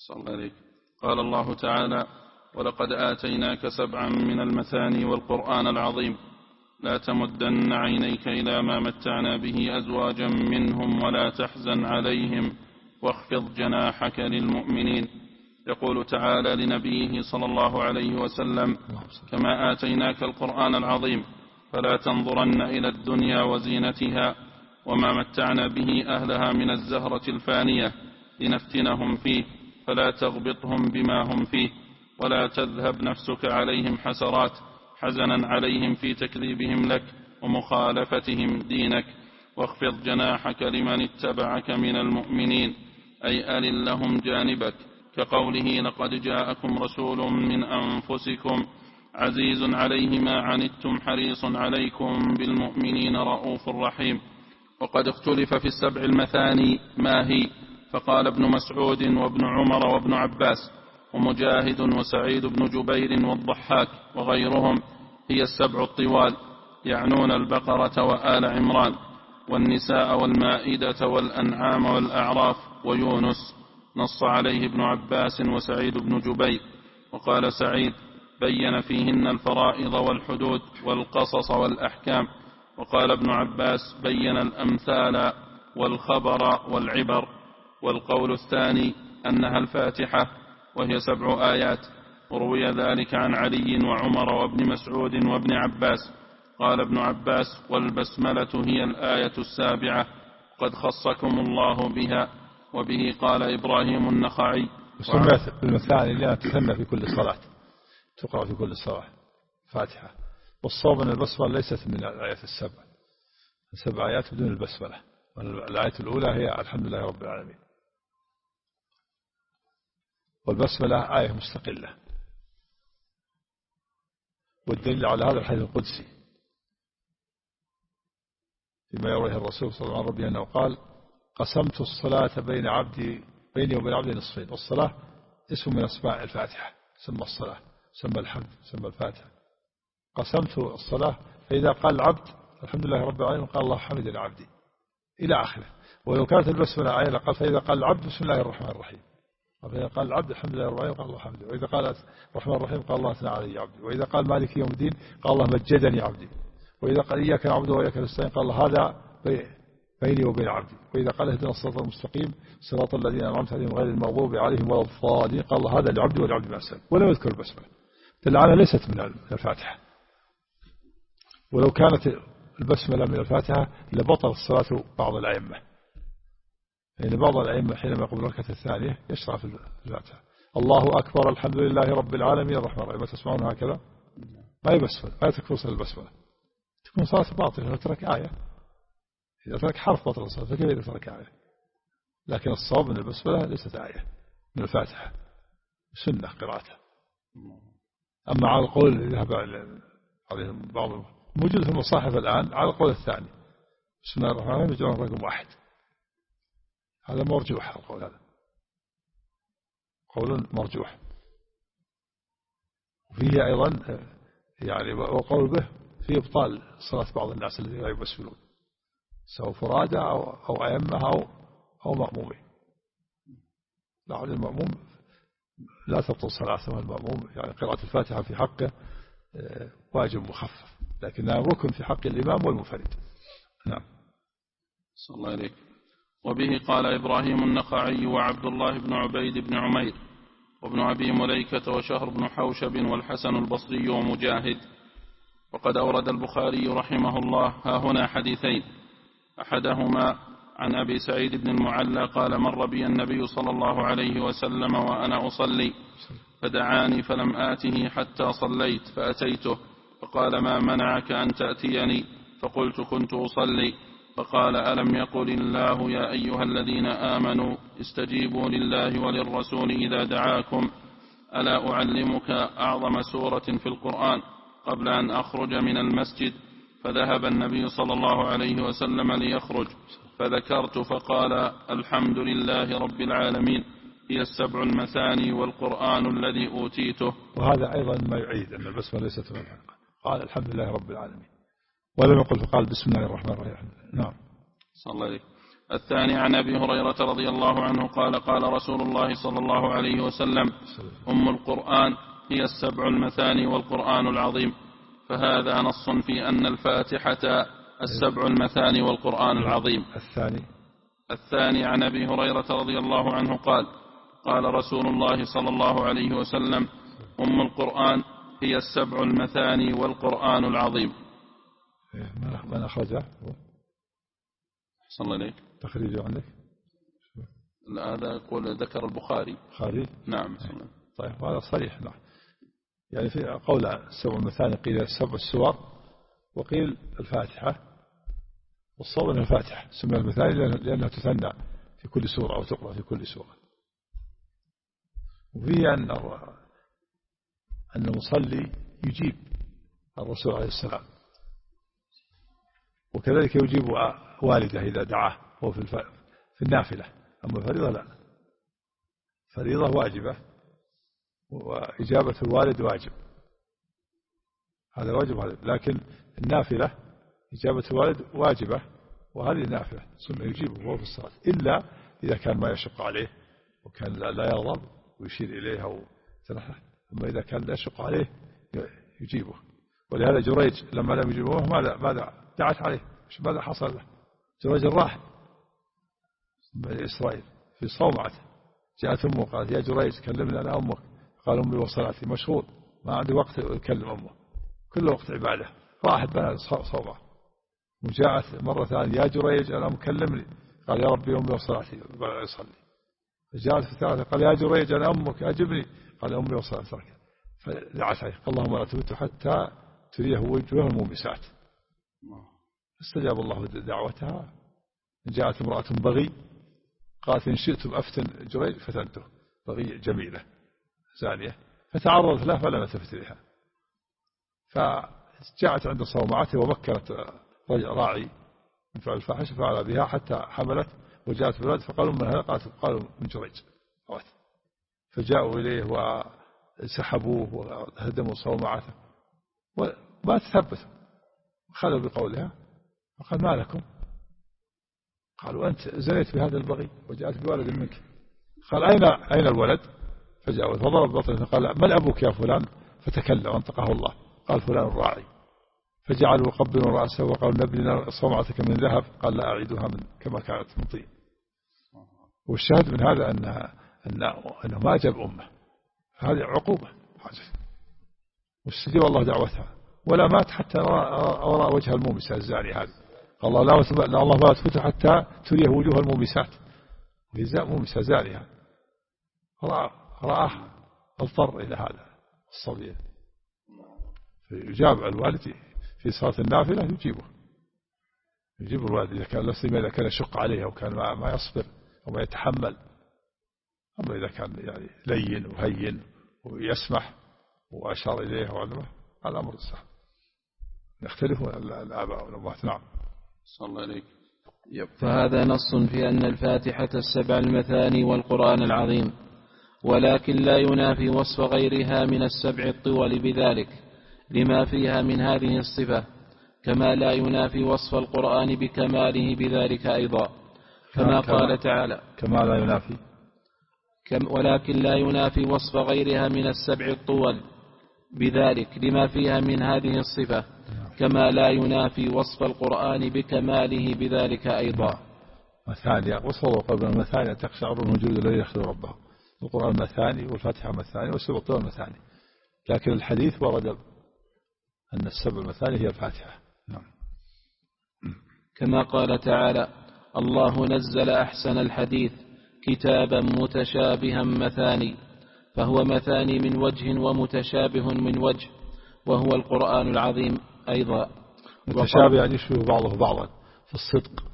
صلى الله عليك. قال الله تعالى: ولقد آتيناك 7 من المثاني والقرآن العظيم لا تمدن عينيك إلى ما متعنا به أزواجا منهم ولا تحزن عليهم واخفض جناحك للمؤمنين. يقول تعالى لنبيه صلى الله عليه وسلم: كما آتيناك القرآن العظيم فلا تنظرن إلى الدنيا وزينتها وما متعنا به أهلها من الزهرة الفانية لنفتنهم فيه فلا تغبطهم بما هم فيه ولا تذهب نفسك عليهم حسرات حزنا عليهم في تكذيبهم لك ومخالفتهم دينك واخفض جناحك لمن اتبعك من المؤمنين، أي ألل لهم جانبك، كقوله: لقد جاءكم رسول من أنفسكم عزيز عليه ما عنتم حريص عليكم بالمؤمنين رؤوف رحيم. وقد اختلف في 7 المثاني ما هي، فقال ابن مسعود وابن عمر وابن عباس ومجاهد وسعيد بن جبير والضحاك وغيرهم: هي 7 الطوال، يعنون البقرة وآل عمران والنساء والمائدة والأنعام والأعراف ويونس. نص عليه ابن عباس وسعيد بن جبير. وقال سعيد: بين فيهن الفرائض والحدود والقصص والأحكام. وقال ابن عباس: بين الأمثال والخبر والعبر. والقول الثاني أنها الفاتحة وهي 7 آيات، وروي ذلك عن علي وعمر وابن مسعود وابن عباس. قال ابن عباس: والبسملة هي الآية 7 قد خصكم الله بها. وبه قال إبراهيم النخعي. سميت المثاني لأنها تثنى في كل صلاة، تقرأ في كل صلاة فاتحة. والصواب أن البسملة ليست من الآيات 7 7 آيات بدون البسملة. الآية الأولى هي الحمد لله رب العالمين، والبسملة آية مستقلة. والدليل على هذا الحديث القدسي فيما يرويه الرسول صلى الله عليه وسلم أنه قال: قسمت الصلاة بيني وبين عبدي نصفين. والصلاة اسم من أسماء الفاتحة، سمى الصلاة، سمى الحمد، سمى الفاتحة. قسمت الصلاة، فإذا قال العبد الحمد لله رب العالمين قال الله حمدني عبدي إلى آخره. ولو كانت البسملة آية قال: فإذا قال العبد بسم الله الرحمن الرحيم، وإذا قال العبد الحمد لله رب العالمين قال الله حمدني، وإذا قال الرحمن الرحيم قال الله أثنى علي عبدي، وإذا قال مالك يوم الدين قال الله مجدني عبدي، وإذا قال إياك نعبد وإياك نستعين قال الله هذا بيني وبين عبدي، وإذا قال اهدنا الصراط المستقيم صراط الذين أنعمت عليهم غير المغضوب عليهم ولا الضالين قال الله هذا لعبدي ولعبدي ما سأل. ولم يذكر البسملة، دل ليست من الفاتحة. ولو كانت البسملة من الفاتحة لبطل الصلاة بعض الأئمة، يعني بعض الأئمة حينما يقوم الركعة الثانية يشرع في الفاتحة الله أكبر الحمد لله رب العالمين الرحمن الرحيم، ما تسمعون هكذا؟ ما يبسمل، ما تكفر صلاة البسملة، تكون صلاة باطلة لو ترك آية. إذا ترك حرف بطل الصلاة، فكيف إذا ترك آية؟ لكن الصواب من البسملة ليست آية من الفاتحة، سنة قراءتها. أما على القول اللي ذهب عليهم بعض موجود في المصاحف الآن على القول الثاني بسم الله الرحمن الرحيم يجعلون رقم 1، هذا مرجوح. القول هذا قول مرجوح. وفيه أيضا يعني وقول به في إبطال صلاة بعض الناس الذين لا يبسملون سواء فرادى أو أئمة أو مأمومين. لعل المأموم لا تبطل صلاته، المأموم يعني قراءة الفاتحة في حقه واجب مخفف، لكنها ركن في حق الإمام والمنفرد. نعم. صلى الله عليك. وبه قال إبراهيم النخعي وعبد الله بن عبيد بن عمير وابن أبي مليكة وشهر بن حوشب والحسن البصري ومجاهد. وقد أورد البخاري رحمه الله ها هنا حديثين، أحدهما عن أبي سعيد بن المعلى قال: مر بي النبي صلى الله عليه وسلم وأنا أصلي فدعاني فلم آته حتى صليت فأتيته فقال: ما منعك أن تأتيني؟ فقلت: كنت أصلي. فقال: ألم يقل الله يا أيها الذين آمنوا استجيبوا لله وللرسول إذا دعاكم؟ ألا أعلمك أعظم سورة في القرآن؟ قبل أن أخرج من المسجد فذهب النبي صلى الله عليه وسلم ليخرج فذكرت فقال: الحمد لله رب العالمين، هي 7 المثاني والقرآن الذي أوتيته. وهذا أيضا ما يعيد أن البسمة ليست من الحق. قال الحمد لله رب العالمين ولم يقل فقال بسم الله الرحمن الرحيم. نعم. صلى الله عليه. الثاني عن أبي هريرة رضي الله عنه قال قال رسول الله صلى الله عليه وسلم أم القرآن هي السبع المثاني والقرآن العظيم. فهذا نص في أن الفاتحة السبع المثاني والقرآن العظيم. الثاني عن أبي هريرة رضي الله عنه قال قال رسول الله صلى الله عليه وسلم أم القرآن هي السبع المثاني والقرآن العظيم. من أخرجه؟ صلى الله عليك تخريجه عندك؟ هذا يقول ذكر البخاري. نعم. طيب هذا صريح. نعم. يعني في قول السبع المثاني قيل السبع السور وقيل الفاتحة، والصواب أن الفاتحة سمى المثاني لأنها تثنى في كل سورة أو تقرأ في كل سورة. وفيه أن المصلي يجيب الرسول عليه السلام، وكذلك يجيب والده إذا دعاه هو في النافلة. أما الفريضة لا، فريضة واجبة وإجابة الوالد واجب، هذا واجب هذا. لكن النافلة إجابة الوالد واجبة وهذه نافلة ثم يجيبه وهو في الصلاة، إلا إذا كان ما يشق عليه وكان لا يغضب ويشير إليه أو تنحى. أما إذا كان لا يشق عليه يجيبه. ولهذا جريج لما لم يجيبوه ماذا دعت عليه؟ ماذا حصل له؟ جريج راح بني إسرائيل في صومعته، جاءت أمه قالت يا جريج كلمنا أنا أمك، قال أمي وصلاتي مشغول ما عندي وقت أكلم أمه، كل وقت عبادة. راحت بني صومعة وجاءت مرة ثانية يا جريج أنا مكلمني، قال يا ربي أمي وصلاتي يصلي. فجاءت في ثالثة قال يا جريج أنا أمك أجبني، قال أمي وصلاتي. فدعت عليه اللهم لا تمت حتى تريه وجوه المومسات. استجاب الله دعوتها. جاءت امرأة بغي قالت إن شئتم أفتن جريج فتنته، بغي جميلة زانية، فتعرضت له فلم تفت إليها. فجاءت عند صومعته ومكنت راعي من فعل الفاحشة فعل بها حتى حملت وجاءت بلاد فقالوا من هذا؟ قالوا من جريج. فجاءوا إليه وسحبوه وهدموا صومعته وما تثبتوا، خلوا بقولها فقال ما لكم؟ قالوا أنت زنيت بهذا البغي وجاءت بولد منك. قال أين الولد؟ فجاء فضرب بطنه فقال من أبوك يا فلان؟ فتكلم وانطقه الله قال فلان الراعي. فجعلوا يقبلوا رأسه وقالوا نبني صومعتك من ذهب، قال لا أعيدها كما كانت من طين. والشاهد من هذا أنه ما أجاب أمه، هذه عقوبة واستجاب الله دعوتها ولا مات حتى وراء وجه المومسة الزاني هذه. قال الله لا تفوت حتى تريه وجوه المومسات، وهي مومسة زانية رآه اضطر إلى هذا الصبي. فيجاب الوالد في صلاة النافلة يجيب الوالد إذا كان يشق عليه أو كان ما يصبر أو ما يتحمل. أما إذا كان يعني لين وهين ويسمح وأشار إليه وعلمه هذا أمر السهل. يختلفون الآباء والأمهات. نعم. صلى الله عليك. فهذا نص في أن الفاتحة السبع المثاني والقرآن العظيم، ولكن لا ينافي وصف غيرها من السبع الطول بذلك لما فيها من هذه الصفة، كما لا ينافي وصف القرآن بكماله بذلك أيضا، كما قال تعالى كما لا ينافي ولكن لا ينافي وصف غيرها من السبع الطول بذلك لما فيها من هذه الصفة، كما لا ينافي وصف القرآن بكماله بذلك أيضا. مثاني وصفه قبل المثاني تقشعر من جلود الذي يخشى ربه. القرآن مثاني والفاتحة مثاني والسبع الطول مثاني، لكن الحديث ورد أن السبع مثاني هي الفاتحة. نعم. كما قال تعالى الله نزل أحسن الحديث كتابا متشابها مثاني، فهو مثاني من وجه ومتشابه من وجه، وهو القرآن العظيم أيضا. متشابه يعني يشبه بعضه بعضا في الصدق،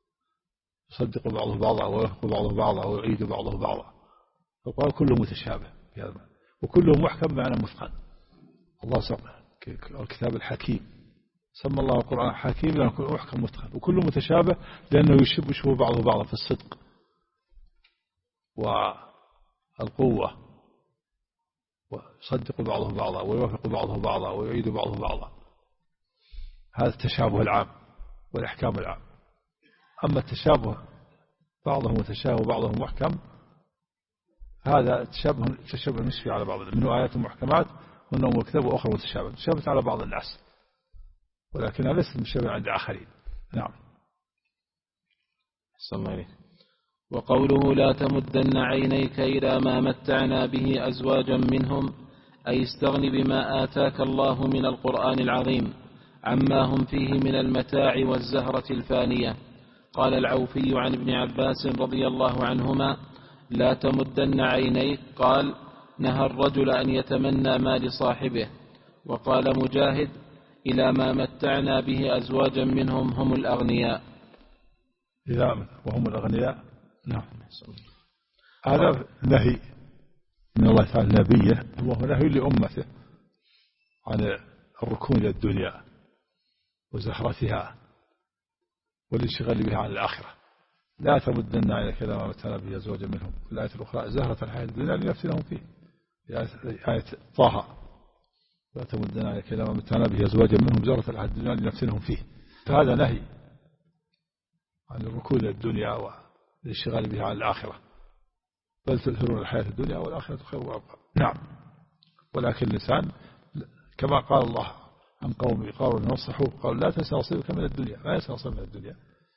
يصدق بعضه بعضا ويخبر بعضه بعضا ويعيد بعضه بعضا. القرآن كله متشابه وكله محكم معنى متقن. الله سبحانه الكتاب الحكيم سمى الله القرآن حكيم لأنه كله محكم متقن، وكله متشابه لأنه يشبه بعضه بعضا في الصدق والقوة، ويصدق بعضه بعضا ويوافق بعضه بعضا ويعيد بعضه بعضا. هذا التشابه العام والإحكام العام. أما التشابه بعضه متشابه وبعضه محكم، هذا تشابه نسبي على بعض، منه آيات محكمات هن أم الكتاب وأخرى متشابه تشابهت على بعض الناس، ولكنها ليست مشابهة عند آخرين. نعم. وقوله لا تمدن عينيك إلى ما متعنا به أزواجا منهم، أي استغن بما آتاك الله من القرآن العظيم عما هم فيه من المتاع والزهرة الفانية. قال العوفي عن ابن عباس رضي الله عنهما لا تمدن عينيك، قال نهى الرجل أن يتمنى ما لصاحبه. وقال مجاهد إلى ما متعنا به أزواجا منهم هم الأغنياء. وهم الأغنياء. نعم. هذا نهي من الله تعالى نبيه، وهو نهي لأمته عن الركون إلى الدنيا وزهرتها والانشغال بها عن الآخرة. لا تمدن عينك إلى ما متعنا به أزواجا منهم، في الآية الأخرى زهرة الحياة الدنيا لنفتنهم فيه، آية طه لا تمدن عينك إلى ما متعنا به أزواجا منهم زهرة الحياة الدنيا لنفتنهم فيه. فهذا نهي عن الركون إلى الدنيا والانشغال بها عن الآخرة، بل تؤثرون الحياة الدنيا والآخرة خير وأبقى. نعم. ولكن الإنسان كما قال الله عن قوم قالوا نصحوا قالوا لا تنسى نصيبك من الدنيا، لا ينسى نصيبك من الدنيا،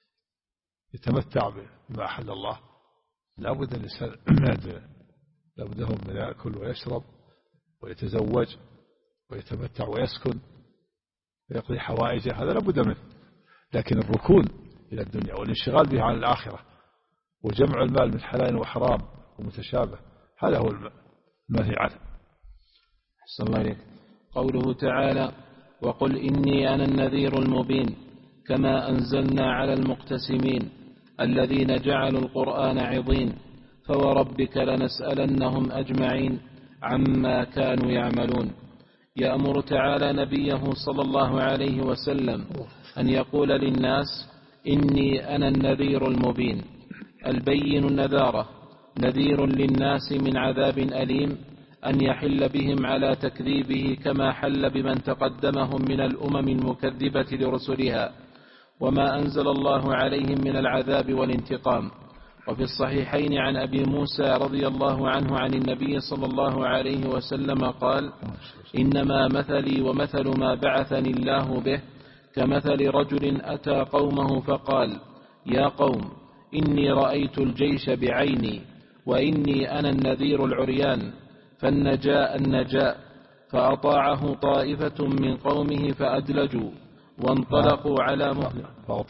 يتمتع بما أحل الله. لا بد الإنسان من الدنيا، لا بد له من يأكل ويشرب ويتزوج ويتمتع ويسكن ويقضي حوائجه، هذا لا بد منه. لكن الركون إلى الدنيا والانشغال بها عن الآخرة وجمع المال من حلال وحرام ومتشابه، هذا هو المنهي عنه. أحسن الله إليك. قوله تعالى وقل إني أنا النذير المبين، كما أنزلنا على المقتسمين الذين جعلوا القرآن عضين، فوربك لنسألنهم أجمعين عما كانوا يعملون. يأمر تعالى نبيه صلى الله عليه وسلم أن يقول للناس إني أنا النذير المبين. البين النذارة، نذير للناس من عذاب أليم أن يحل بهم على تكذيبه كما حل بمن تقدمهم من الأمم المكذبة لرسلها، وما أنزل الله عليهم من العذاب والانتقام. وفي الصحيحين عن أبي موسى رضي الله عنه عن النبي صلى الله عليه وسلم قال إنما مثلي ومثل ما بعثني الله به كمثل رجل أتى قومه فقال يا قوم إني رأيت الجيش بعيني وإني أنا النذير العريان، فالنجاء النجاء، فأطاعه طائفة من قومه فأدلجوا وانطلقوا على مهله،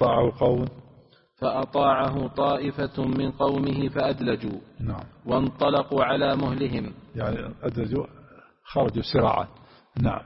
فأطاعه طائفة من قومه فأدلجوا وانطلقوا على مهلهم، يعني أدلجوا خرجوا سراعا. نعم.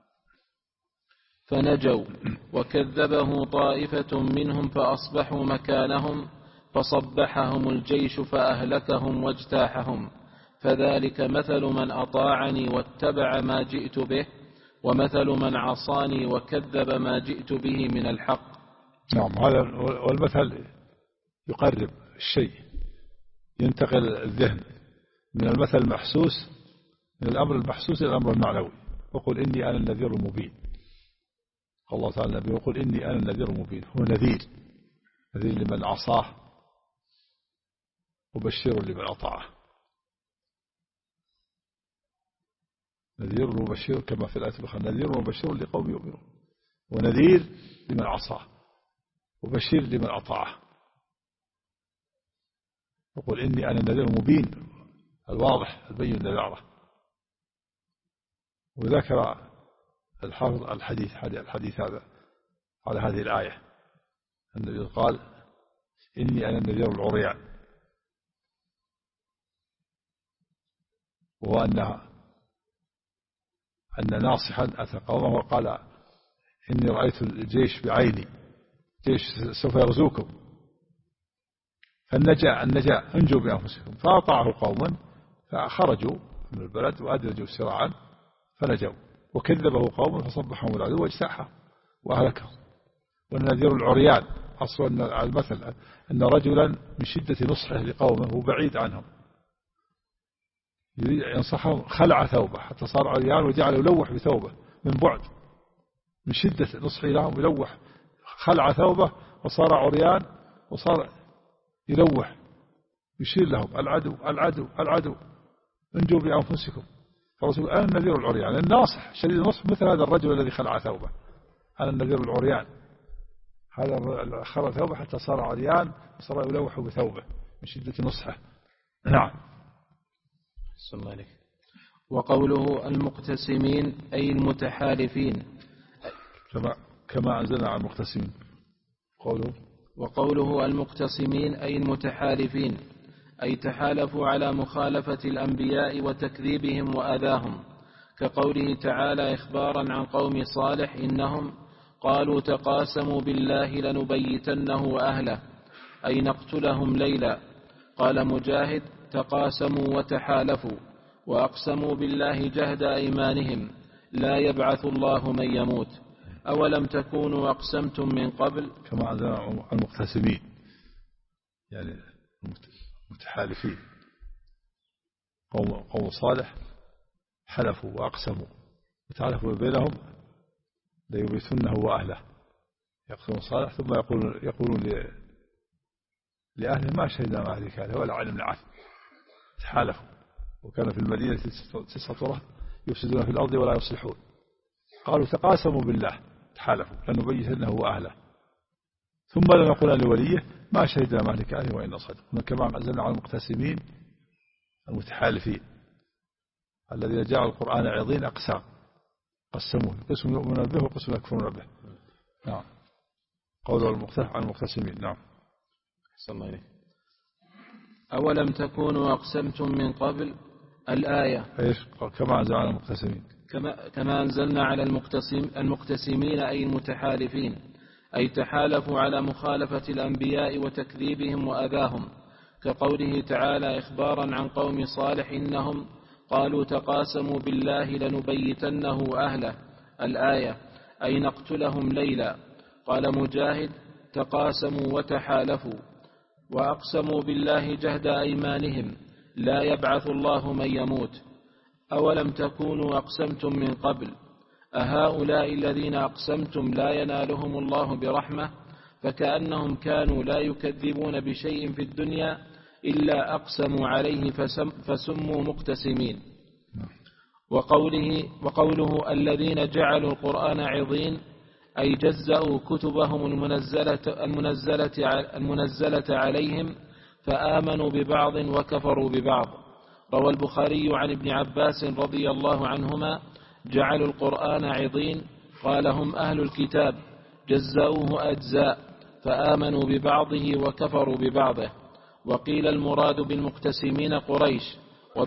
فنجوا وكذبه طائفة منهم فأصبحوا مكانهم، فصبحهم الجيش فأهلكهم واجتاحهم. فذلك مثل من أطاعني واتبع ما جئت به، ومثل من عصاني وكذب ما جئت به من الحق. نعم. هذا والمثل يقرب الشيء، ينتقل الذهن من المثل المحسوس، من الأمر المحسوس إلى الأمر المعنوي. وقل إني أنا النذير المبين. الله تعالى النبي يقول إني أنا النذير المبين، هو نذير لمن عصاه وبشير لمن أطاعه. نذير وبشير كما في الآية الأخرى، نذير وبشير لقوم يؤمنون، ونذير لمن عصاه وبشير لمن أطاعه. يقول إني أنا النذير المبين، الواضح البين النذارة. وذكر الحافظ الحديث هذا على هذه الآية. النبي قال إني أنا النذير العريان، وهو أن ناصحا أتى قومه وقال إني رأيت الجيش بعيني، جيش سوف يغزوكم، فالنجاء انجوا بأنفسكم. فأطاعه قوما فخرجوا من البلد وأدرجوا سراعا فنجوا، وكذبه قوم فصبحهم العدو واجتاحهم وأهلكهم. والنذير العريان أصلا المثل أن رجلا من شدة نصحه لقومه وبعيد عنهم يريد ينصحهم، خلع ثوبه حتى صار عريان وجعل يلوح بثوبه من بعد، من شدة نصحه لهم يلوح، خلع ثوبه وصار عريان وصار يلوح يشير لهم العدو العدو العدو انجوا بأنفسكم. فالرسول أنا النذير العريان الناصح شديد النصح مثل هذا الرجل الذي خلع ثوبه، أنا النذير العريان، هذا خلع ثوبه حتى صار عريان صار يلوح بثوبه من شدة نصحه. نعم. وقوله المقتسمين أي المتحالفين كما أنزلنا على المقتسمين. وقوله المقتسمين أي المتحالفين أي تحالفوا على مخالفة الأنبياء وتكذيبهم وأذاهم، كقوله تعالى إخبارا عن قوم صالح إنهم قالوا تقاسموا بالله لنبيتنه وأهله أي نقتلهم ليلا. قال مجاهد تقاسموا وتحالفوا وأقسموا بالله جهد أيمانهم لا يبعث الله من يموت أولم تكونوا أقسمتم من قبل. كما أنزلنا المقتسمين يعني متحالفين، قوم صالح حلفوا وأقسموا وتحالفوا بينهم ليبيتنه وأهله، يقسم صالح ثم يقولون لأهله ما شهدنا مع أهلك أهله ولا علمنا عنه. تحالفوا وكان في المدينة 9 رهط يفسدون في الأرض ولا يصلحون، قالوا تقاسموا بالله تحالفوا لنبيتنه وأهله ثم لنقول لوليه ما شهدنا مع أهلك أهله وإنا صادقون. كما أنزلنا على المقتسمين المتحالفين الذين جاءوا القرآن عظيم أقسام قسموه قسم يؤمنون به وقسم يكفرون به. نعم. قول عن المقتسمين. نعم. أولم تكونوا أقسمتم من قبل الآية. إيش كما أنزلنا على المقتسمين كما أنزلنا على المقتسمين أي المتحالفين أي تحالفوا على مخالفة الأنبياء وتكذيبهم وأذاهم، كقوله تعالى إخبارا عن قوم صالح إنهم قالوا تقاسموا بالله لنبيتنه وأهله الآية أي نقتلهم ليلا. قال مجاهد تقاسموا وتحالفوا وأقسموا بالله جهد أيمانهم لا يبعث الله من يموت أولم تكونوا أقسمتم من قبل أهؤلاء الذين أقسمتم لا ينالهم الله برحمة، فكأنهم كانوا لا يكذبون بشيء في الدنيا إلا أقسموا عليه فسموا مقتسمين. وقوله الذين جعلوا القرآن عظيم أي جزأوا كتبهم المنزلة عليهم فآمنوا ببعض وكفروا ببعض. روى البخاري عن ابن عباس رضي الله عنهما جعلوا القرآن عظيم قال هم أهل الكتاب جزأوه أجزاء فآمنوا ببعضه وكفروا ببعضه. وقيل المراد بالمقتسمين قريش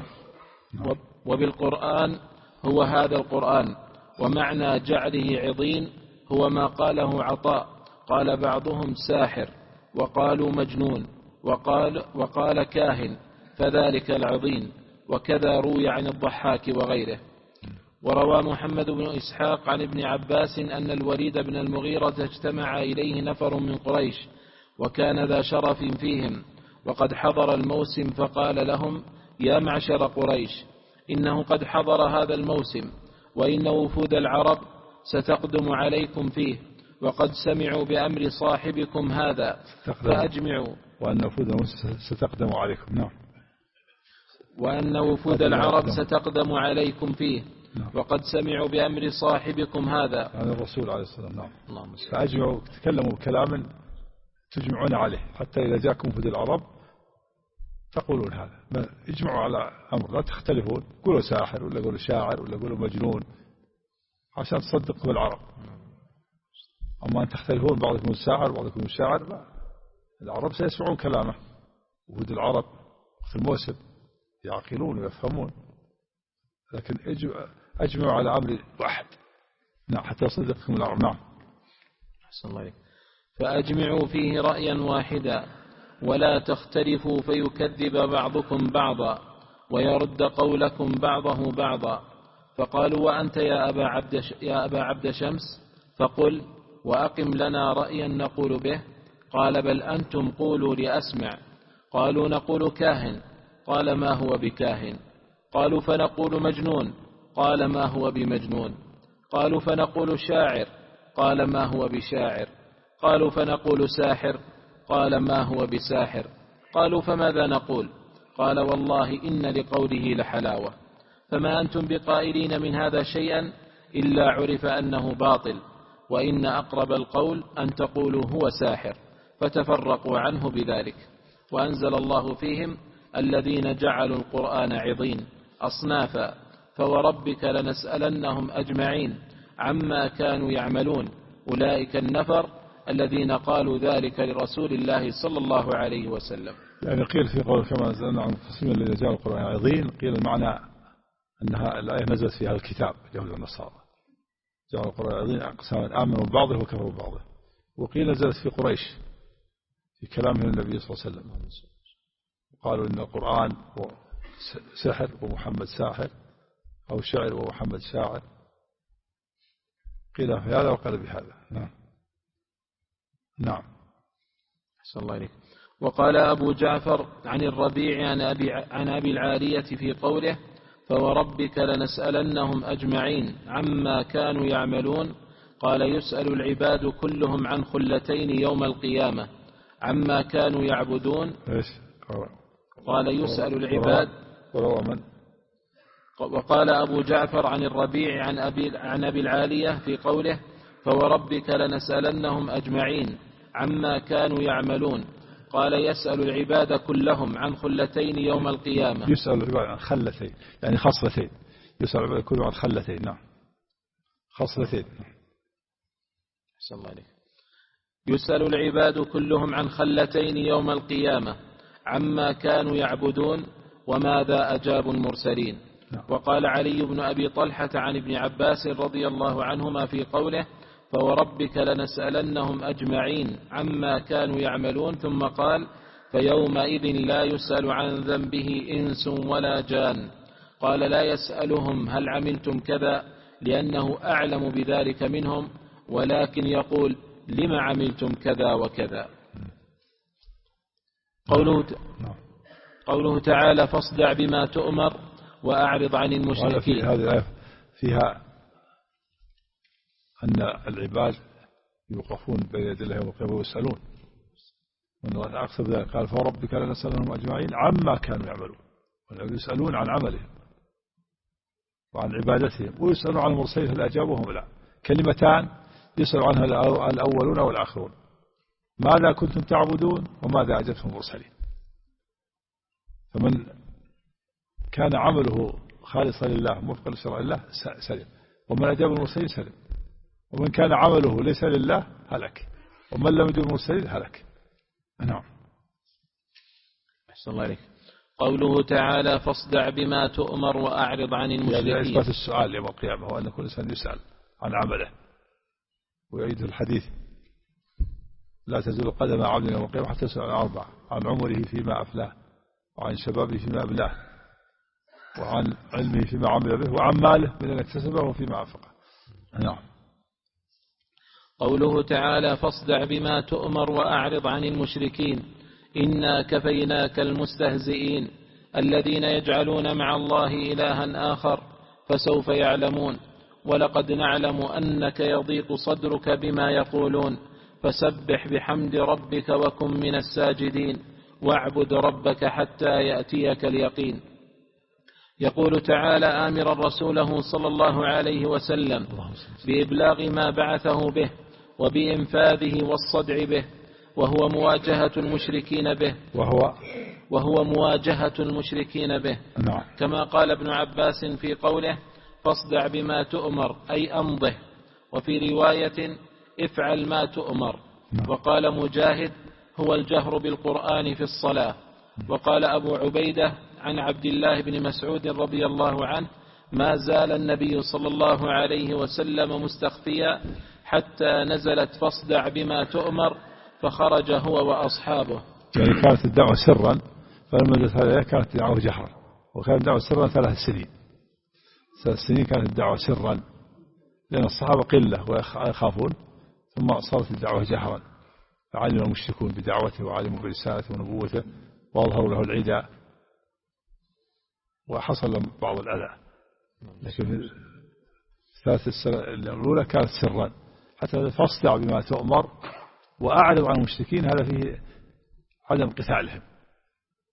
وبالقرآن هو هذا القرآن، ومعنى جعله عظيم هو ما قاله عطاء قال بعضهم ساحر وقالوا مجنون وقال كاهن فذلك العظيم، وكذا روي عن الضحاك وغيره. وروى محمد بن إسحاق عن ابن عباس أن الوليد بن المغيرة اجتمع إليه نفر من قريش وكان ذا شرف فيهم وقد حضر الموسم فقال لهم يا معشر قريش إنه قد حضر هذا الموسم وإن وفود العرب ستقدم عليكم فيه وقد سمعوا بأمر صاحبكم هذا فأجمعوا. وأن وفود ستقدم عليكم. نعم. وأن وفود العرب ستقدم عليكم فيه وقد سمعوا بأمر صاحبكم هذا. هذا الرسول عليه الصلاة والسلام. نعم. فأجمعوا تكلموا بكلام تجمعون عليه حتى إذا جاءكم وفود العرب تقولون هذا، اجمعوا على أمر لا تختلفون، قولوا ساحر ولا قولوا شاعر ولا قولوا مجنون عشان تصدقوا العرب. أما أن تختلفون بعضكم الساحر وبعضكم الشاعر العرب سيسمعون كلامه. وفود العرب في الموسم يعقلون ويفهمون، لكن أجمعوا على أمر واحد نعم حتى يصدقكم العرب. نعم. فأجمعوا فيه رأيا واحدا ولا تختلفوا فيكذب بعضكم بعضا ويرد قولكم بعضه بعضا. فقالوا وأنت يا أبا عبد شمس فقل وأقم لنا رأيا نقول به. قال بل أنتم قولوا لأسمع. قالوا نقول كاهن. قال ما هو بكاهن. قالوا فنقول مجنون. قال ما هو بمجنون. قالوا فنقول شاعر. قال ما هو بشاعر. قالوا فنقول ساحر. قال ما هو بساحر. قالوا فماذا نقول؟ قال والله إن لقوله لحلاوة، فما أنتم بقائلين من هذا شيئا إلا عرف أنه باطل، وإن أقرب القول أن تقولوا هو ساحر، فتفرقوا عنه بذلك. وأنزل الله فيهم الذين جعلوا القرآن عضين أصنافا، فوربك لنسألنهم أجمعين عما كانوا يعملون، أولئك النفر الذين قالوا ذلك لرسول الله صلى الله عليه وسلم. يعني قيل في قول كما نزلنا عن قسم الذين جعلوا القرآن عضين، قيل المعنى أنها الآية نزلت فيها الكتاب اليهود والنصارى، جعلوا القرآن عضين أقساما آمنوا ببعضه وكفروا ببعضه. وقيل نزلت في قريش في كلامه النبي صلى الله عليه وسلم، قالوا إن القرآن سحر ومحمد ساحر، أو شعر ومحمد شاعر، قيل في هذا وقال بهذا. نعم. أحسن الله إليك. وقال أبو جعفر عن الربيع عن أبي العالية في قوله فوربك لنسألنهم أجمعين عما كانوا يعملون، قال يسأل العباد كلهم عن خلتين يوم القيامة عما كانوا يعبدون. قال يسأل العباد. وقال أبو جعفر عن الربيع عن أبي العالية في قوله فوربك لنسألنهم أجمعين عما كانوا يعملون، قال يسأل العباد كلهم عن خلتين يوم القيامة. يسأل العباد عن خلتين يعني خصلتين، يسأل العباد كلهم عن خلتين. نعم، خصلتين. يسأل العباد كلهم عن خلتين يوم القيامة عما كانوا يعبدون وماذا أجابوا المرسلين. وقال علي بن أبي طلحة عن ابن عباس رضي الله عنهما في قوله فوربك لنسألنهم أجمعين عما كانوا يعملون، ثم قال فيومئذ لا يسأل عن ذنبه إنس ولا جان. قال لا يسألهم هل عملتم كذا لأنه أعلم بذلك منهم، ولكن يقول لما عملتم كذا وكذا. قوله تعالى فاصدع بما تؤمر وأعرض عن المشركين. هذه الآية فيها أن العباد يوقفون بين يدي الله يوم القيامة ويسألون، وأن أكثر ذلك قال فوربك لنسألهم أجمعين عما كانوا يعملون، يسألون عن عملهم وعن عبادتهم، ويسألون عن المرسلين هل أجابوهم لا. كلمتان يسأل عنها الأولون والآخرون، ماذا كنتم تعبدون وماذا أجبتم المرسلين. فمن كان عمله خالصا لله موفقا لشرع الله سلم، ومن أجاب المرسلين سلم، ومن كان عمله ليس لله هلك، ومن لم يجب المرسلين هلك. نعم. أحسن الله عليك. قوله تعالى فاصدع بما تؤمر وأعرض عن المشركين. يعني إثبات السؤال يوم القيامة، وأن كل إنسان يسأل عن عمله. ويعيد الحديث لا تزول قدم عبد يوم القيامة حتى يسأل عن أربع: عن عمره فيما أفلاه، وعن شبابه فيما أبلاه، وعن علمه فيما عمل به، وعن ماله من أن اكتسبه وفيما أنفقه. نعم. قوله تعالى فاصدع بما تؤمر وأعرض عن المشركين إنا كفيناك المستهزئين الذين يجعلون مع الله إلها آخر فسوف يعلمون. ولقد نعلم أنك يضيق صدرك بما يقولون فسبح بحمد ربك وكن من الساجدين واعبد ربك حتى يأتيك اليقين. يقول تعالى آمرا رسوله صلى الله عليه وسلم بإبلاغ ما بعثه به وبإنفاذه والصدع به، وهو مواجهة المشركين به نعم. كما قال ابن عباس في قوله فاصدع بما تؤمر أي أمضه، وفي رواية افعل ما تؤمر. وقال مجاهد هو الجهر بالقرآن في الصلاة. وقال أبو عبيدة عن عبد الله بن مسعود رضي الله عنه ما زال النبي صلى الله عليه وسلم مستخفيا حتى نزلت فاصدع بما تؤمر فخرج هو وأصحابه. يعني كانت الدعوة سرا، فلما نزلت هذه كانت الدعوة جهرا، وكانت الدعوة سرا 3 سنين. 3 سنين كانت الدعوة سرا لأن الصحابة قلة ويخافون، ثم صارت الدعوة جهرا، فعلم المشركون بدعوته وعلموا برسالته ونبوته وأظهروا له العداء وحصل لهم بعض الأذى. لكن 3 السنة الأولى كانت سرا حتى فاصدع بما تؤمر وأعرض عن المشركين، هذا فيه عدم قتالهم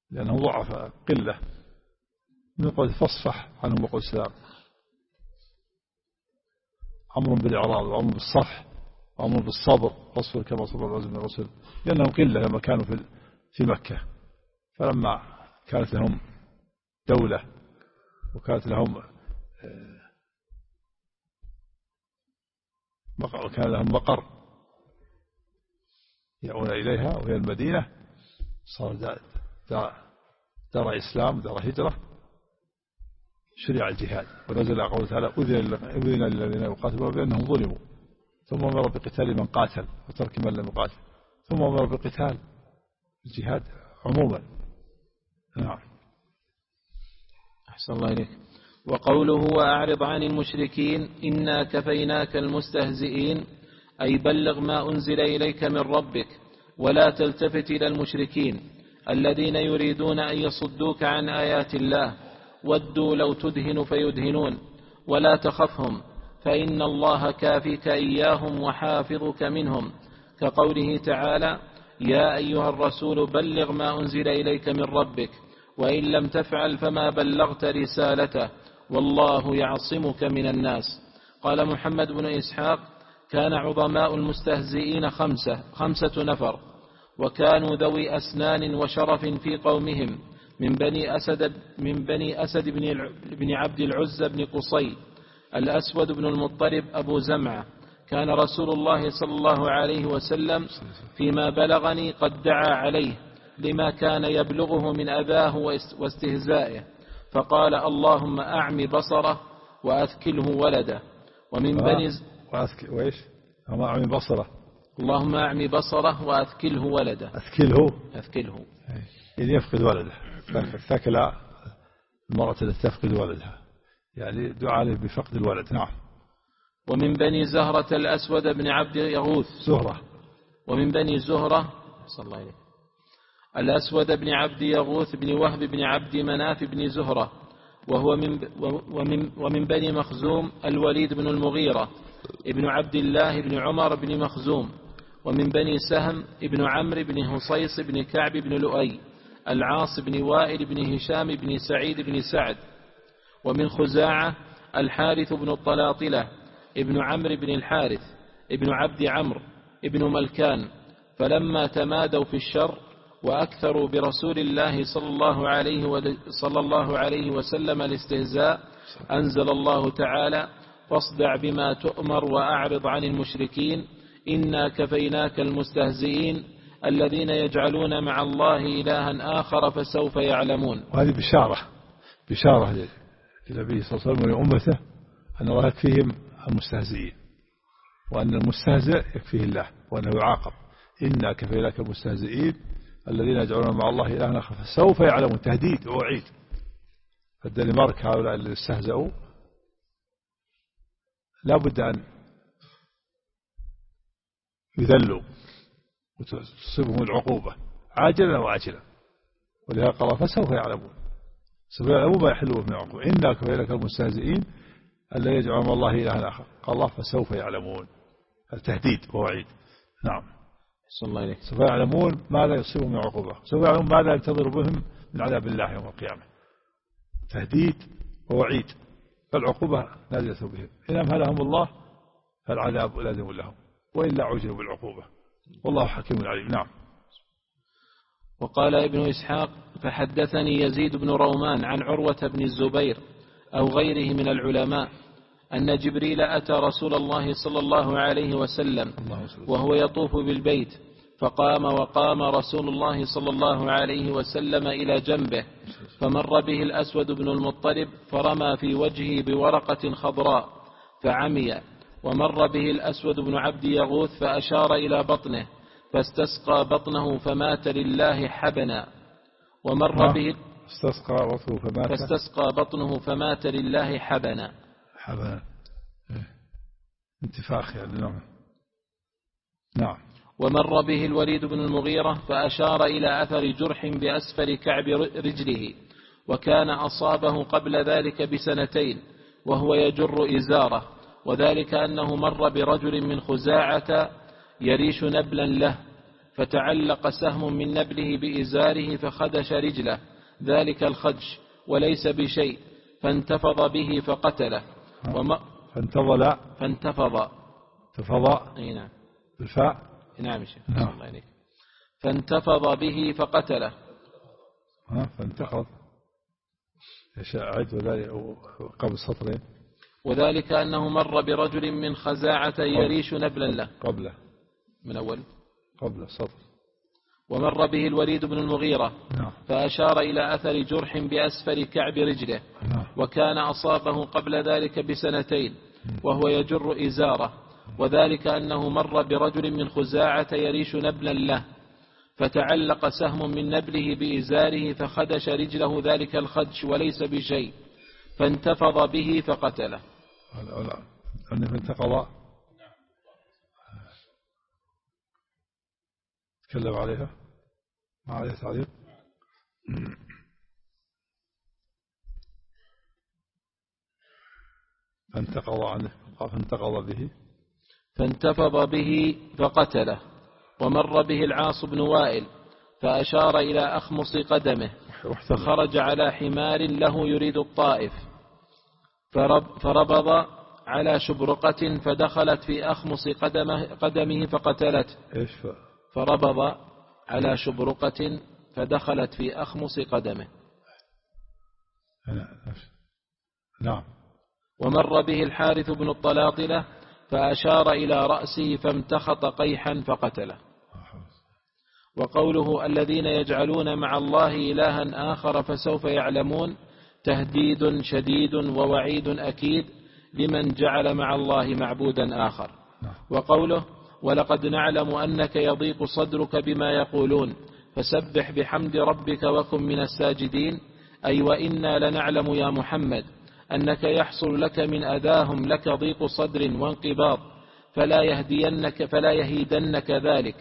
لأنه ضعف قلة. من قول فاصفح عنهم وقل سلام، أمر بالإعراض وأمر بالصفح وأمر بالصبر، فاصبر كما صبر العزم من الرسل، لأنهم قلة لما كانوا في مكة. فلما كانت لهم دولة وكانت لهم وكان لهم مقر يأون إليها وهي المدينة، صار دار إسلام دار هجرة، شرع الجهاد ونزل قوله تعالى أذن للذين يقاتلون بأنهم ظلموا، ثم أمر بقتال من قاتل وترك من لم يقاتل، ثم أمر بقتال الجهاد عموما. نعم. أحسن الله إليك. وقوله وأعرض عن المشركين إنا كفيناك المستهزئين، أي بلغ ما أنزل إليك من ربك ولا تلتفت إلى المشركين الذين يريدون أن يصدوك عن آيات الله، ودوا لو تدهن فيدهنون، ولا تخفهم فإن الله كافيك إياهم وحافظك منهم، كقوله تعالى يا أيها الرسول بلغ ما أنزل إليك من ربك وإن لم تفعل فما بلغت رسالته والله يعصمك من الناس. قال محمد بن إسحاق كان عظماء المستهزئين 5 نفر، وكانوا ذوي أسنان وشرف في قومهم، من بني أسد بن عبد العزى بن قصي، الأسود بن المطلب أبو زمعة. كان رسول الله صلى الله عليه وسلم فيما بلغني قد دعا عليه لما كان يبلغه من أذاه واستهزائه، فقال اللهم أعمي بصره وأثكله ولده. ومن بني وإيش ما أعمي بصره، اللهم أعمي بصره وأثكله ولده. أثكله يعني يفقد ولده، ثكل المرأة التي تفقد ولدها، يعني دعا له بفقد الولد. نعم. ومن بني زهرة الأسود بن عبد يغوث زهرة. ومن بني زهرة صلى الله عليه الأسود بن عبد يغوث بن وهب بن عبد مناف بن زهرة، وهو ومن بني مخزوم الوليد بن المغيرة ابن عبد الله بن عمر بن مخزوم. ومن بني سهم ابن عمرو بن هصيص بن كعب بن لؤي العاص بن وائل بن هشام بن سعيد بن سعد. ومن خزاعة الحارث بن الطلاطلة ابن عمرو بن الحارث ابن عبد عمرو ابن ملكان. فلما تمادوا في الشر وأكثروا برسول الله صلى الله عليه وسلم الاستهزاء، أنزل الله تعالى فاصدع بما تؤمر وأعرض عن المشركين إنا كفيناك المستهزئين الذين يجعلون مع الله إلها آخر فسوف يعلمون. وهذه بشارة للنبي صلى الله عليه وسلم ولأمته أن الله يكفيهم المستهزئين، وأن المستهزئ يكفيه الله وأنه يعاقب. إنا كفيناك المستهزئين الذين يجعلون مع الله إلها آخر فسوف يعلمون، تهديد ووعيد. فالدنمارك هؤلاء الذين استهزأوا لا بد أن يذلوا وتصيبهم العقوبة عاجلا وآجلا، ولهذا قال فسوف يعلمون، سوف يعلمون ما يحلون من العقوبة. إنا كفيناك المستهزئين الذين يجعلون مع الله إلها آخر، قال الله فسوف يعلمون، التهديد ووعيد. نعم. سوف يعلمون ماذا يصيبهم من عقوبة، سوف يعلمون ماذا ينتظر بهم من عذاب الله يوم القيامة، تهديد ووعيد. فالعقوبة نازلة بهم، إن أمهلهم الله فالعذاب لازم لهم، وإلا عجلوا بالعقوبة، والله حكيم عليم. نعم. وقال ابن إسحاق فحدثني يزيد بن رومان عن عروة بن الزبير أو غيره من العلماء أن جبريل أتى رسول الله صلى الله عليه وسلم وهو يطوف بالبيت، وقام رسول الله صلى الله عليه وسلم إلى جنبه، فمر به الأسود بن المطلب فرمى في وجهه بورقة خضراء فعمي، ومر به الأسود بن عبد يغوث فأشار إلى بطنه فاستسقى بطنه فمات لله حبنا، ومر به فاستسقى بطنه فمات لله حبنا. انتفاخ يعني. نعم. ومر به الوليد بن المغيرة فأشار إلى أثر جرح بأسفل كعب رجله، وكان أصابه قبل ذلك ب2 وهو يجر إزاره، وذلك أنه مر برجل من خزاعة يريش نبلا له، فتعلق سهم من نبله بإزاره فخدش رجله ذلك الخدش وليس بشيء، فانتفض به فقتله. فانتفض نعم بالفاء. نعم شيخ. الله عليك. فانتفض به فقتله. فانتقض يشاعد وذلك قبل سطرين. وذلك أنه مر برجل من خزاعة يريش نبلا له قبله من أول قبل سطر. ومر به الوليد بن المغيرة فأشار إلى أثر جرح بأسفل كعب رجله، وكان أصابه قبل ذلك بسنتين وهو يجر إزاره، وذلك أنه مر برجل من خزاعة يريش نبلا له فتعلق سهم من نبله بإزاره فخدش رجله ذلك الخدش وليس بشيء، فانتفض به فقتله. فانتقض تكلم عليها ما عليها تعليق. فانتقض عنه فانتفض به فقتله. ومر به العاص بن وائل فأشار إلى أخمص قدمه فخرج على حمار له يريد الطائف، فربض على شبرقة فدخلت في أخمص قدمه فقتلته. فربض على شبرقة فدخلت في أخمص قدمه. نعم. ومر به الحارث بن الطلاطلة فأشار إلى رأسه فامتخط قيحا فقتله. وقوله الذين يجعلون مع الله إلها آخر فسوف يعلمون تهديد شديد ووعيد أكيد لمن جعل مع الله معبودا آخر. وقوله ولقد نعلم أنك يضيق صدرك بما يقولون فسبح بحمد ربك وكن من الساجدين، أي وإنا لنعلم يا محمد أنك يحصل لك من أذاهم لك ضيق صدر وانقباض فلا يهيدنك ذلك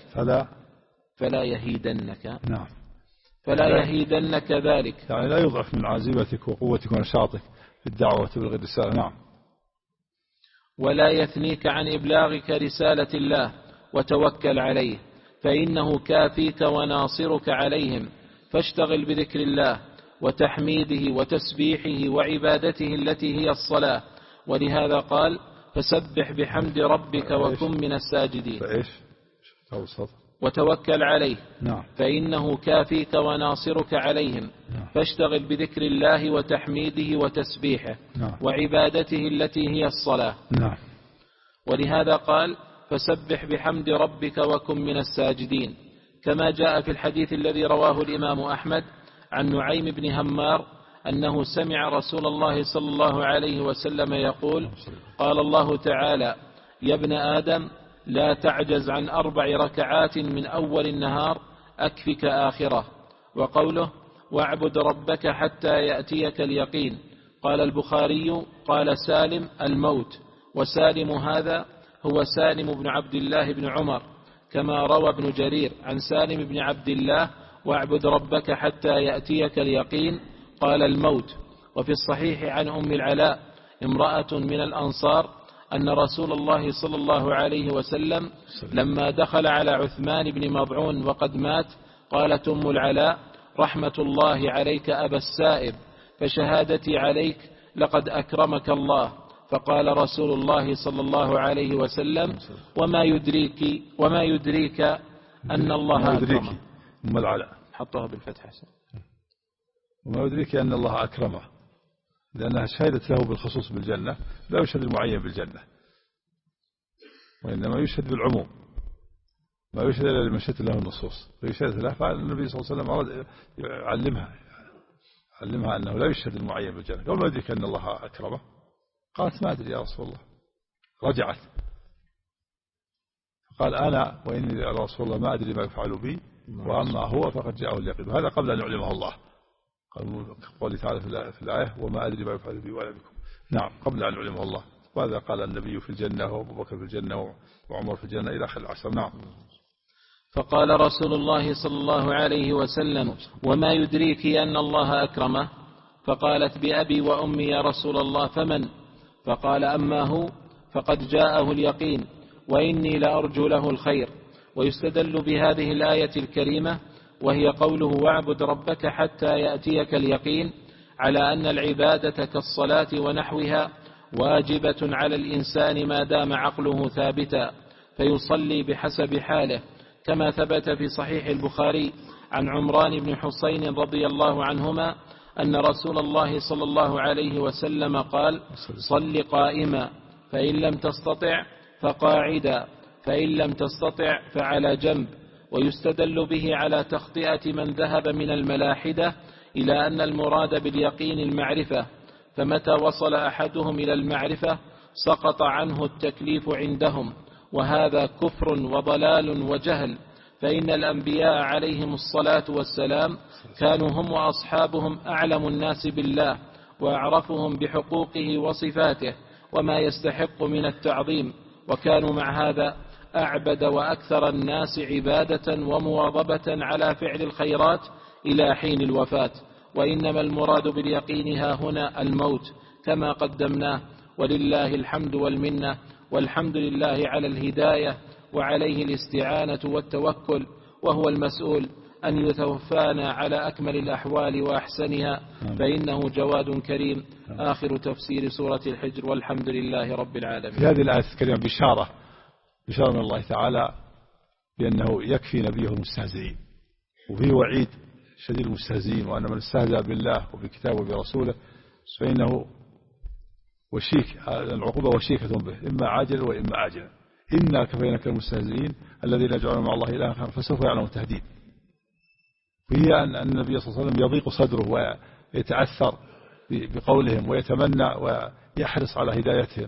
يعني لا يضعف من عزيمتك وقوتك ونشاطك في الدعوة وتبلغ الرسالة. نعم. ولا يثنيك عن إبلاغك رسالة الله وتوكل عليه فإنه كافيك وناصرك عليهم، فاشتغل بذكر الله وتحميده وتسبيحه وعبادته التي هي الصلاة. ولهذا قال فسبح بحمد ربك وكن من الساجدين. وتوكل عليه فإنه كافيك وناصرك عليهم، فاشتغل بذكر الله وتحميده وتسبيحه وعبادته التي هي الصلاة. ولهذا قال فسبح بحمد ربك وكن من الساجدين، كما جاء في الحديث الذي رواه الإمام أحمد عن نعيم بن همار أنه سمع رسول الله صلى الله عليه وسلم يقول قال الله تعالى يا ابن آدم لا تعجز عن 4 ركعات من أول النهار أكفك آخرة. وقوله واعبد ربك حتى يأتيك اليقين. قال البخاري قال سالم الموت، وسالم هذا هو سالم بن عبد الله بن عمر، كما روى ابن جرير عن سالم بن عبد الله واعبد ربك حتى يأتيك اليقين قال الموت. وفي الصحيح عن أم العلاء امرأة من الأنصار أن رسول الله صلى الله عليه وسلم لما دخل على عثمان بن مضعون وقد مات قالت أم العلاء رحمة الله عليك أبا السائب، فشهادتي عليك لقد أكرمك الله. فقال رسول الله صلى الله عليه وسلم وما يدريك أن الله أكرمه. أم العلاء حطها بالفتح. وما يدريك أن الله أكرمه، لأنها شهدت له بالخصوص بالجنة، لا يشهد المعين بالجنة، وإنما يشهد بالعموم، ما يشهد إلا لمن شهد له النصوص، فيشهد له. فالنبي صلى الله عليه وسلم أراد علمها أنه لا يشهد المعين بالجنة. قال ما يدريك أن الله أكرمه؟ قالت ما أدري يا رسول الله. رجعت فقال أنا وإني يا رسول الله ما أدري ما يفعل بي، وأما هو فقد جاءه اليقين. هذا قبل أن يعلمه الله، قال تعالى في الآية وما أدري ما يفعل بي ولا بكم. نعم، قبل أن يعلمه الله. وهذا قال النبي في الجنة وأبو بكر في الجنة وعمر في الجنة إلى آخر العشر. نعم. فقال رسول الله صلى الله عليه وسلم وما يدريك أن الله أكرمه؟ فقالت بأبي وأمي يا رسول الله فمن؟ فقال أما هو فقد جاءه اليقين وإني لأرجو له الخير، ويستدل بهذه الآية الكريمة وهي قوله واعبد ربك حتى يأتيك اليقين على أن العبادة كالصلاة ونحوها واجبة على الإنسان ما دام عقله ثابتا فيصلي بحسب حاله، كما ثبت في صحيح البخاري عن عمران بن حسين رضي الله عنهما أن رسول الله صلى الله عليه وسلم قال: صل قائما، فإن لم تستطع فقاعدا، فإن لم تستطع فعلى جنب. ويستدل به على تخطئة من ذهب من الملاحدة إلى أن المراد باليقين المعرفة، فمتى وصل أحدهم إلى المعرفة سقط عنه التكليف عندهم، وهذا كفر وضلال وجهل، فإن الأنبياء عليهم الصلاة والسلام كانوا هم وأصحابهم أعلم الناس بالله وأعرفهم بحقوقه وصفاته وما يستحق من التعظيم، وكانوا مع هذا أعبد وأكثر الناس عبادة ومواظبة على فعل الخيرات إلى حين الوفاة. وإنما المراد باليقين ها هنا الموت كما قدمناه، ولله الحمد والمنة، والحمد لله على الهداية وعليه الاستعانة والتوكل، وهو المسؤول أن يتوفانا على أكمل الأحوال وأحسنها، فإنه جواد كريم. آخر تفسير سورة الحجر، والحمد لله رب العالمين. في هذه الآية الكريمة بشارة من الله تعالى بأنه يكفي نبيه المستهزئين، وفيه وعيد شديد المستهزئين، وأن من استهزأ بالله وبكتابه وبرسوله فإنه وشيك، العقوبة وشيكة به، إما عاجل وإما عاجل. إنا كفيناك المستهزئين الذين يجعلون مع الله إلها آخر فسوف يعلمون التهديد. وهي أن النبي صلى الله عليه وسلم يضيق صدره ويتأثر بقولهم ويتمنى ويحرص على هدايتهم،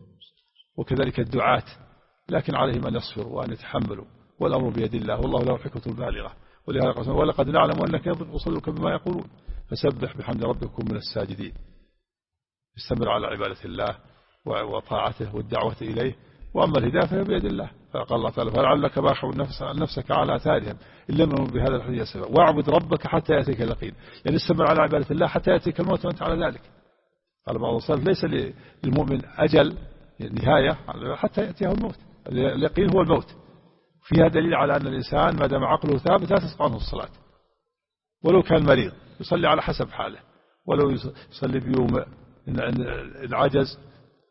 وكذلك الدعاة، لكن عليهم أن يصبروا وأن يتحملوا، والأمر بيد الله والله له حكمة بالغة. ولقد نعلم أنك يضيق صدرك بما يقولون فسبح بحمد ربك من الساجدين. استمر على عبادة الله وطاعته والدعوة إليه، وأما الهداية فهي بيد الله. فقال الله تعالى: فلعلك باخع نفسك على آثارهم إن لم يؤمنوا بهذا الحديث سبب واعبد ربك حتى يأتيك اليقين، يعني استمر على عبادة الله حتى يأتيك الموت وأنت على ذلك. قال بعض السلف: ليس للمؤمن أجل نهاية حتى يأتيه الموت، اليقين هو الموت. فيها دليل على أن الإنسان ما دام عقله ثابت لا تسقط عنه الصلاة، ولو كان مريض يصلي على حسب حاله، ولو يصلي بيوم إن عجز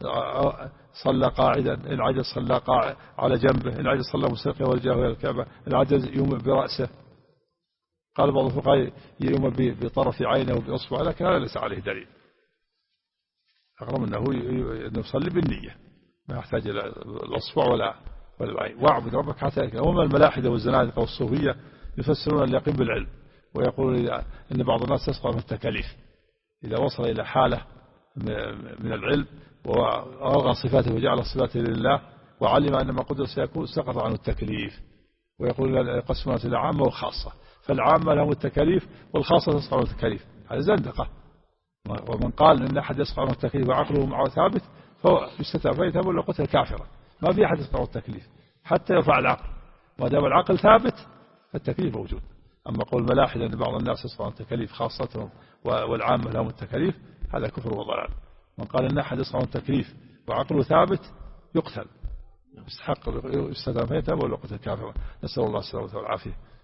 صلى قاعدا، إن عجز صلى على جنبه، إن عجز صلى مستلقيا وجهه إلى الكعبة، إن عجز يوم برأسه. قال بعض الفقهاء يوم بطرف عينه وبإصبعه، لكن هذا ليس عليه دليل. أقرب أنه يصلي بالنية، ما يحتاج إلى الأصبع ولا العين. واعبد ربك حتى يأتيك. وما الملاحدة والزنادقة والصوفية يفسرون اليقين بالعلم، ويقولون أن بعض الناس تسقط من التكاليف إذا وصل إلى حالة من العلم وألغى صفاته وجعل صفاته لله وعلم أن ما قدر سيكون سقط عنه التكليف. ويقول قسمات العامة والخاصة، فالعامة لهم التكاليف والخاصة تسقط عنه التكاليف، هذا زندقة. ومن قال إن أحد يسقط عنه التكليف وعقله معه ثابت فهو يستتاب فيتاب ولا قتل كافرا. ما في أحد يسقط عنه التكليف حتى يرفع العقل، ما دام العقل ثابت فالتكليف موجود. أما قول ملاحظ أن بعض الناس يسقط عنه التكليف خاصتهم والعامة لهم التكاليف، هذا كفر وضلال. من قال إن أحد يسقط عنه التكليف وعقله ثابت يقتل، يستحق يستتاب فيتاب ولا قتل كافرا. نسأل الله السلامة والعافية.